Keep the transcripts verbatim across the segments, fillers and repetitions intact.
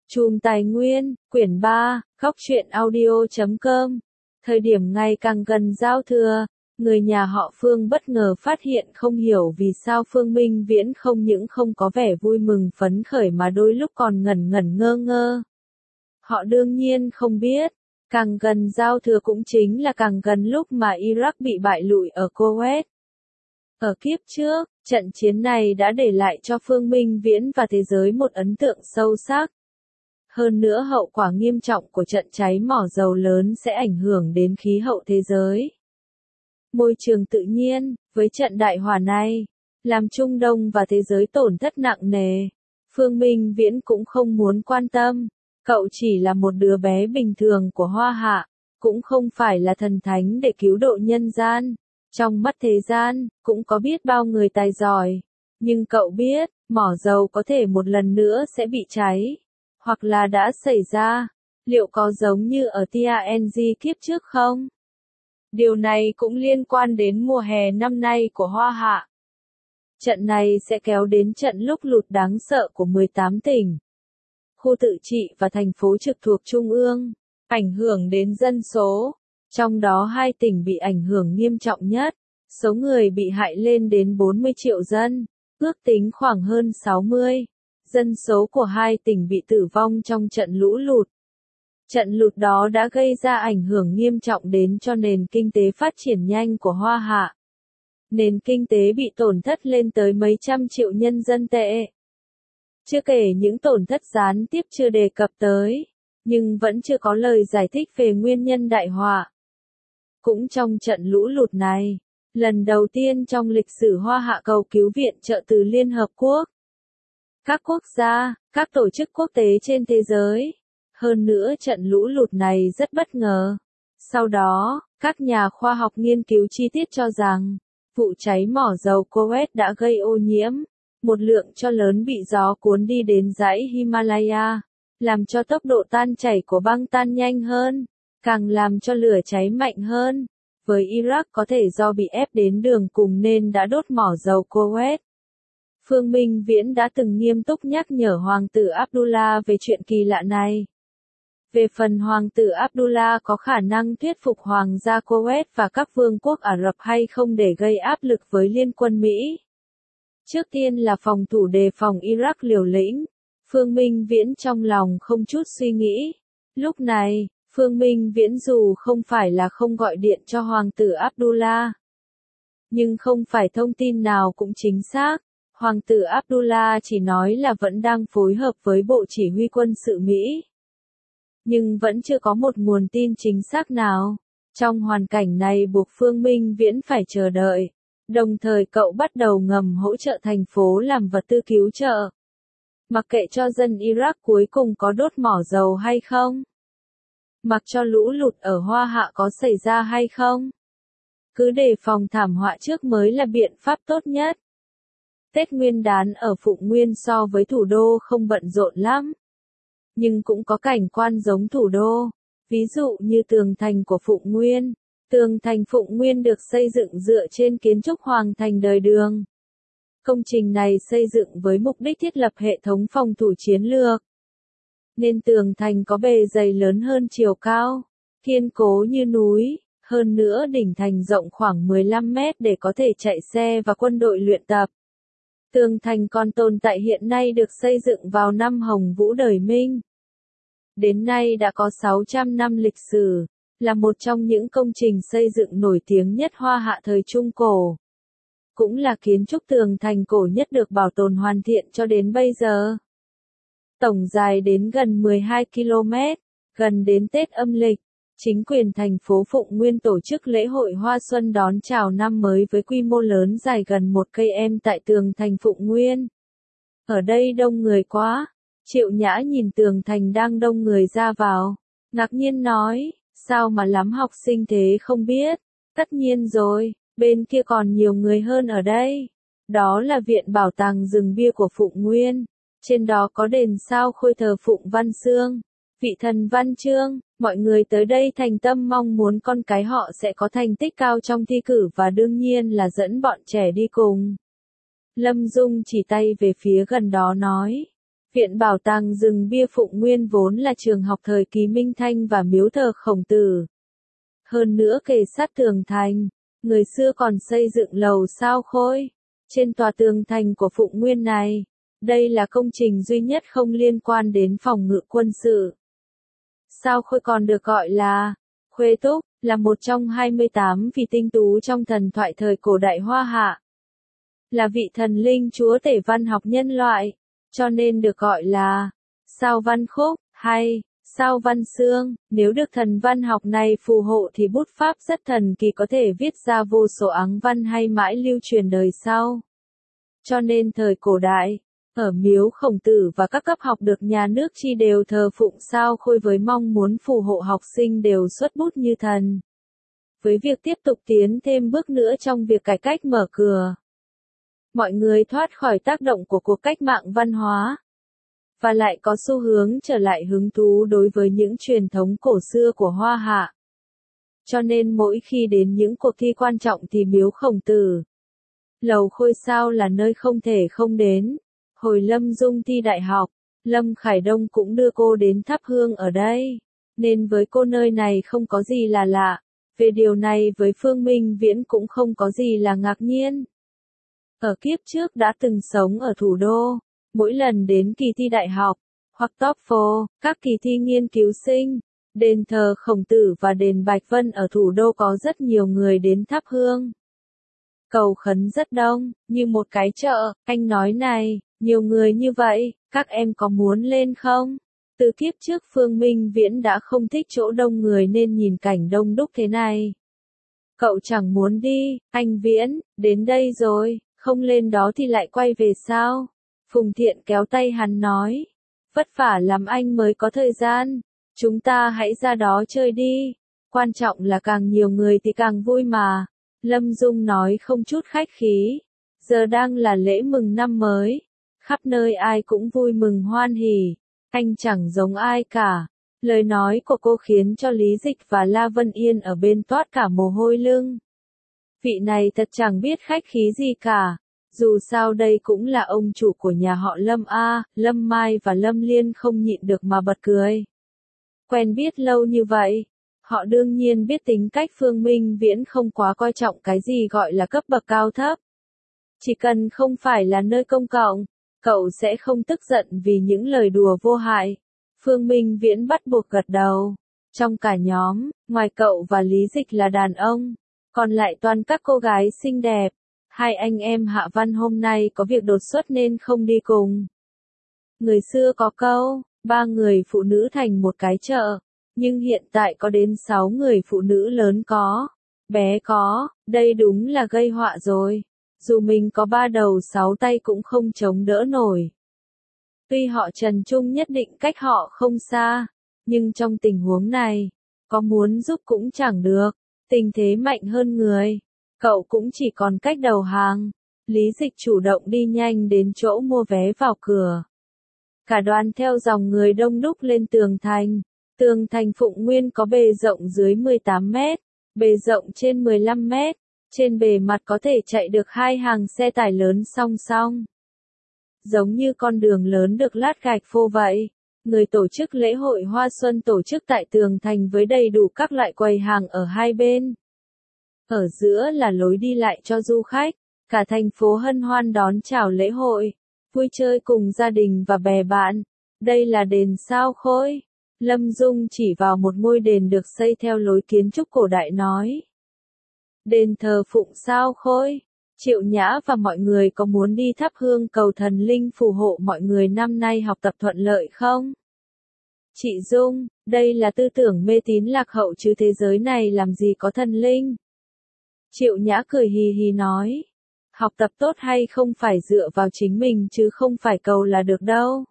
Chùm Tài Nguyên, quyển ba, góc truyện audio chấm com. Thời điểm ngày càng gần giao thừa, người nhà họ Phương bất ngờ phát hiện không hiểu vì sao Phương Minh Viễn không những không có vẻ vui mừng phấn khởi mà đôi lúc còn ngẩn ngẩn ngơ ngơ. Họ đương nhiên không biết, càng gần giao thừa cũng chính là càng gần lúc mà Iraq bị bại lụi ở Kuwait. Ở kiếp trước, trận chiến này đã để lại cho Phương Minh Viễn và thế giới một ấn tượng sâu sắc. Hơn nữa hậu quả nghiêm trọng của trận cháy mỏ dầu lớn sẽ ảnh hưởng đến khí hậu thế giới. Môi trường tự nhiên, với trận đại hỏa này, làm Trung Đông và thế giới tổn thất nặng nề. Phương Minh Viễn cũng không muốn quan tâm, cậu chỉ là một đứa bé bình thường của Hoa Hạ, cũng không phải là thần thánh để cứu độ nhân gian. Trong mắt thế gian, cũng có biết bao người tài giỏi, nhưng cậu biết, mỏ dầu có thể một lần nữa sẽ bị cháy, hoặc là đã xảy ra, liệu có giống như ở tê a en giê kiếp trước không? Điều này cũng liên quan đến mùa hè năm nay của Hoa Hạ. Trận này sẽ kéo đến trận lũ lụt đáng sợ của mười tám tỉnh, khu tự trị và thành phố trực thuộc Trung ương, ảnh hưởng đến dân số. Trong đó hai tỉnh bị ảnh hưởng nghiêm trọng nhất, số người bị hại lên đến bốn mươi triệu dân, ước tính khoảng hơn sáu mươi. Dân số của hai tỉnh bị tử vong trong trận lũ lụt. Trận lụt đó đã gây ra ảnh hưởng nghiêm trọng đến cho nền kinh tế phát triển nhanh của Hoa Hạ. Nền kinh tế bị tổn thất lên tới mấy trăm triệu nhân dân tệ. Chưa kể những tổn thất gián tiếp chưa đề cập tới, nhưng vẫn chưa có lời giải thích về nguyên nhân đại họa. Cũng trong trận lũ lụt này, lần đầu tiên trong lịch sử Hoa Hạ cầu cứu viện trợ từ Liên Hợp Quốc, các quốc gia, các tổ chức quốc tế trên thế giới. Hơn nữa trận lũ lụt này rất bất ngờ. Sau đó, các nhà khoa học nghiên cứu chi tiết cho rằng, vụ cháy mỏ dầu Kuwait đã gây ô nhiễm, một lượng cho lớn bị gió cuốn đi đến dãy Himalaya, làm cho tốc độ tan chảy của băng tan nhanh hơn, càng làm cho lửa cháy mạnh hơn. Với Iraq có thể do bị ép đến đường cùng nên đã đốt mỏ dầu Kuwait. Phương Minh Viễn đã từng nghiêm túc nhắc nhở Hoàng tử Abdullah về chuyện kỳ lạ này. Về phần Hoàng tử Abdullah có khả năng thuyết phục Hoàng gia Kuwait và các vương quốc Ả Rập hay không để gây áp lực với liên quân Mỹ. Trước tiên là phòng thủ đề phòng Iraq liều lĩnh. Phương Minh Viễn trong lòng không chút suy nghĩ. Lúc này, Phương Minh Viễn dù không phải là không gọi điện cho Hoàng tử Abdullah, nhưng không phải thông tin nào cũng chính xác. Hoàng tử Abdullah chỉ nói là vẫn đang phối hợp với Bộ Chỉ huy quân sự Mỹ. Nhưng vẫn chưa có một nguồn tin chính xác nào. Trong hoàn cảnh này buộc Phương Minh Viễn phải chờ đợi. Đồng thời cậu bắt đầu ngầm hỗ trợ thành phố làm vật tư cứu trợ. Mặc kệ cho dân Iraq cuối cùng có đốt mỏ dầu hay không. Mặc cho lũ lụt ở Hoa Hạ có xảy ra hay không. Cứ đề phòng thảm họa trước mới là biện pháp tốt nhất. Tết Nguyên đán ở Phụng Nguyên so với thủ đô không bận rộn lắm. Nhưng cũng có cảnh quan giống thủ đô. Ví dụ như tường thành của Phụng Nguyên. Tường thành Phụng Nguyên được xây dựng dựa trên kiến trúc hoàng thành đời Đường. Công trình này xây dựng với mục đích thiết lập hệ thống phòng thủ chiến lược. Nên tường thành có bề dày lớn hơn chiều cao, kiên cố như núi. Hơn nữa đỉnh thành rộng khoảng mười lăm mét để có thể chạy xe và quân đội luyện tập. Tường thành còn tồn tại hiện nay được xây dựng vào năm Hồng Vũ đời Minh. Đến nay đã có sáu trăm năm lịch sử, là một trong những công trình xây dựng nổi tiếng nhất Hoa Hạ thời Trung Cổ. Cũng là kiến trúc tường thành cổ nhất được bảo tồn hoàn thiện cho đến bây giờ. Tổng dài đến gần mười hai ki lô mét, gần đến Tết âm lịch. Chính quyền thành phố Phụng Nguyên tổ chức lễ hội Hoa Xuân đón chào năm mới với quy mô lớn dài gần một cây em tại tường thành Phụng Nguyên. Ở đây đông người quá. Triệu Nhã nhìn tường thành đang đông người ra vào. Ngạc nhiên nói, sao mà lắm học sinh thế không biết. Tất nhiên rồi, bên kia còn nhiều người hơn ở đây. Đó là Viện Bảo tàng rừng bia của Phụng Nguyên. Trên đó có đền sao khôi thờ Phụng Văn Xương, vị thần Văn Chương. Mọi người tới đây thành tâm mong muốn con cái họ sẽ có thành tích cao trong thi cử và đương nhiên là dẫn bọn trẻ đi cùng. Lâm Dung chỉ tay về phía gần đó nói. Viện Bảo tàng rừng Bia Phụng Nguyên vốn là trường học thời kỳ Minh Thanh và miếu thờ Khổng Tử. Hơn nữa kề sát tường thành, người xưa còn xây dựng lầu sao khôi. Trên tòa tường thành của Phụng Nguyên này, đây là công trình duy nhất không liên quan đến phòng ngự quân sự. Sao khôi còn được gọi là Khuê Túc, là một trong hai mươi tám vị tinh tú trong thần thoại thời cổ đại Hoa Hạ. Là vị thần linh chúa tể văn học nhân loại, cho nên được gọi là Sao Văn Khúc, hay Sao Văn Xương. Nếu được thần văn học này phù hộ thì bút pháp rất thần kỳ, có thể viết ra vô số áng văn hay mãi lưu truyền đời sau. Cho nên thời cổ đại, ở miếu Khổng Tử và các cấp học được nhà nước chi đều thờ phụng sao khôi với mong muốn phù hộ học sinh đều xuất bút như thần. Với việc tiếp tục tiến thêm bước nữa trong việc cải cách mở cửa, mọi người thoát khỏi tác động của cuộc cách mạng văn hóa, và lại có xu hướng trở lại hứng thú đối với những truyền thống cổ xưa của Hoa Hạ. Cho nên mỗi khi đến những cuộc thi quan trọng thì miếu Khổng Tử, lầu Khôi Sao là nơi không thể không đến. Hồi Lâm Dung thi đại học, Lâm Khải Đông cũng đưa cô đến thắp hương ở đây, nên với cô nơi này không có gì là lạ. Về điều này với Phương Minh Viễn cũng không có gì là ngạc nhiên. Ở kiếp trước đã từng sống ở thủ đô, mỗi lần đến kỳ thi đại học, hoặc TOEFL, các kỳ thi nghiên cứu sinh, đền thờ Khổng Tử và đền Bạch Vân ở thủ đô có rất nhiều người đến thắp hương. Cầu khấn rất đông, như một cái chợ. Anh nói này, nhiều người như vậy, các em có muốn lên không? Từ kiếp trước Phương Minh Viễn đã không thích chỗ đông người nên nhìn cảnh đông đúc thế này. Cậu chẳng muốn đi, anh Viễn, đến đây rồi, không lên đó thì lại quay về sao? Phùng Thiện kéo tay hắn nói, vất vả lắm anh mới có thời gian, chúng ta hãy ra đó chơi đi, quan trọng là càng nhiều người thì càng vui mà. Lâm Dung nói không chút khách khí, giờ đang là lễ mừng năm mới, khắp nơi ai cũng vui mừng hoan hỉ, anh chẳng giống ai cả. Lời nói của cô khiến cho Lý Dịch và La Vân Yên ở bên toát cả mồ hôi lưng. Vị này thật chẳng biết khách khí gì cả, dù sao đây cũng là ông chủ của nhà họ Lâm A. Lâm Mai và Lâm Liên không nhịn được mà bật cười. Quen biết lâu như vậy, họ đương nhiên biết tính cách Phương Minh Viễn không quá coi trọng cái gì gọi là cấp bậc cao thấp. Chỉ cần không phải là nơi công cộng, cậu sẽ không tức giận vì những lời đùa vô hại. Phương Minh Viễn bắt buộc gật đầu. Trong cả nhóm, ngoài cậu và Lý Dịch là đàn ông, còn lại toàn các cô gái xinh đẹp. Hai anh em Hạ Văn hôm nay có việc đột xuất nên không đi cùng. Người xưa có câu, ba người phụ nữ thành một cái chợ, nhưng hiện tại có đến sáu người phụ nữ lớn có, bé có, đây đúng là gây họa rồi. Dù mình có ba đầu sáu tay cũng không chống đỡ nổi. Tuy họ Trần Trung nhất định cách họ không xa, nhưng trong tình huống này, có muốn giúp cũng chẳng được, tình thế mạnh hơn người, cậu cũng chỉ còn cách đầu hàng. Lý Dịch chủ động đi nhanh đến chỗ mua vé vào cửa. Cả đoàn theo dòng người đông đúc lên tường thành. Tường thành Phụng Nguyên có bề rộng dưới mười tám mét, bề rộng trên mười lăm mét, trên bề mặt có thể chạy được hai hàng xe tải lớn song song. Giống như con đường lớn được lát gạch phô vậy. Người tổ chức lễ hội Hoa Xuân tổ chức tại tường thành với đầy đủ các loại quầy hàng ở hai bên. Ở giữa là lối đi lại cho du khách, cả thành phố hân hoan đón chào lễ hội, vui chơi cùng gia đình và bè bạn. Đây là đền Sao Khôi. Lâm Dung chỉ vào một ngôi đền được xây theo lối kiến trúc cổ đại nói. Đền thờ phụng Sao Khôi. Triệu Nhã và mọi người có muốn đi thắp hương cầu thần linh phù hộ mọi người năm nay học tập thuận lợi không? Chị Dung, đây là tư tưởng mê tín lạc hậu chứ thế giới này làm gì có thần linh. Triệu Nhã cười hì hì nói. Học tập tốt hay không phải dựa vào chính mình chứ không phải cầu là được đâu.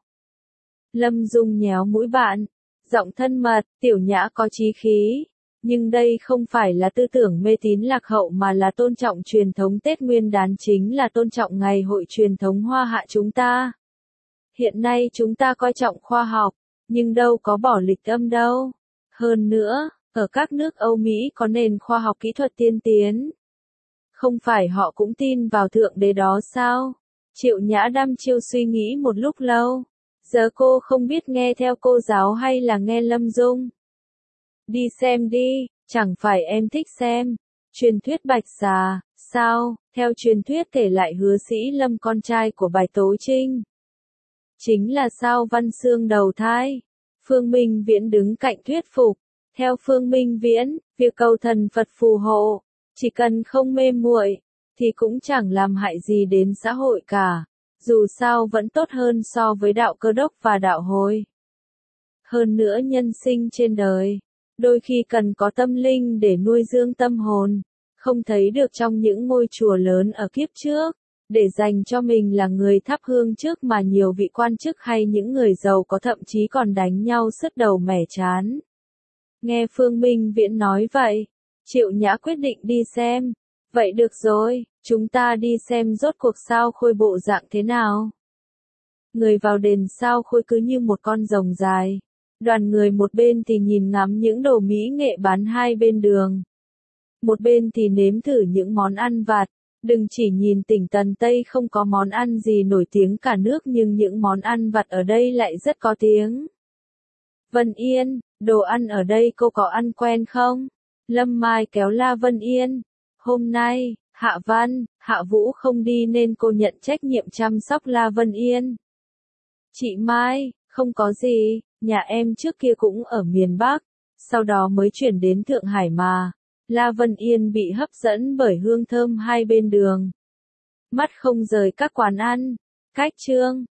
Lâm Dung nhéo mũi bạn. Giọng thân mật, Tiểu Nhã có chí khí. Nhưng đây không phải là tư tưởng mê tín lạc hậu mà là tôn trọng truyền thống Tết Nguyên đán, chính là tôn trọng ngày hội truyền thống Hoa Hạ chúng ta. Hiện nay chúng ta coi trọng khoa học, nhưng đâu có bỏ lịch âm đâu. Hơn nữa, ở các nước Âu Mỹ có nền khoa học kỹ thuật tiên tiến. Không phải họ cũng tin vào Thượng Đế đó sao? Triệu Nhã đăm chiêu suy nghĩ một lúc lâu. Giờ cô không biết nghe theo cô giáo hay là nghe Lâm Dung. Đi xem đi, chẳng phải em thích xem. Truyền thuyết Bạch Xà, sao, theo truyền thuyết kể lại Hứa Sĩ Lâm con trai của Bạch Tố Trinh. Chính là sao Văn Xương đầu thai. Phương Minh Viễn đứng cạnh thuyết phục. Theo Phương Minh Viễn, việc cầu thần Phật phù hộ, chỉ cần không mê muội, thì cũng chẳng làm hại gì đến xã hội cả. Dù sao vẫn tốt hơn so với đạo Cơ Đốc và đạo Hồi. Hơn nữa nhân sinh trên đời, đôi khi cần có tâm linh để nuôi dưỡng tâm hồn, không thấy được trong những ngôi chùa lớn ở kiếp trước, để dành cho mình là người thắp hương trước mà nhiều vị quan chức hay những người giàu có thậm chí còn đánh nhau sứt đầu mẻ trán. Nghe Phương Minh Viễn nói vậy, Triệu Nhã quyết định đi xem. Vậy được rồi, chúng ta đi xem rốt cuộc sao Khôi bộ dạng thế nào. Người vào đền sao Khôi cứ như một con rồng dài. Đoàn người một bên thì nhìn ngắm những đồ mỹ nghệ bán hai bên đường. Một bên thì nếm thử những món ăn vặt. Đừng chỉ nhìn tỉnh Tần Tây không có món ăn gì nổi tiếng cả nước nhưng những món ăn vặt ở đây lại rất có tiếng. Vân Yên, đồ ăn ở đây cô có ăn quen không? Lâm Mai kéo La Vân Yên. Hôm nay, Hạ Văn, Hạ Vũ không đi nên cô nhận trách nhiệm chăm sóc La Vân Yên. Chị Mai, không có gì, nhà em trước kia cũng ở miền Bắc, sau đó mới chuyển đến Thượng Hải mà. La Vân Yên bị hấp dẫn bởi hương thơm hai bên đường. Mắt không rời các quán ăn, cách trương,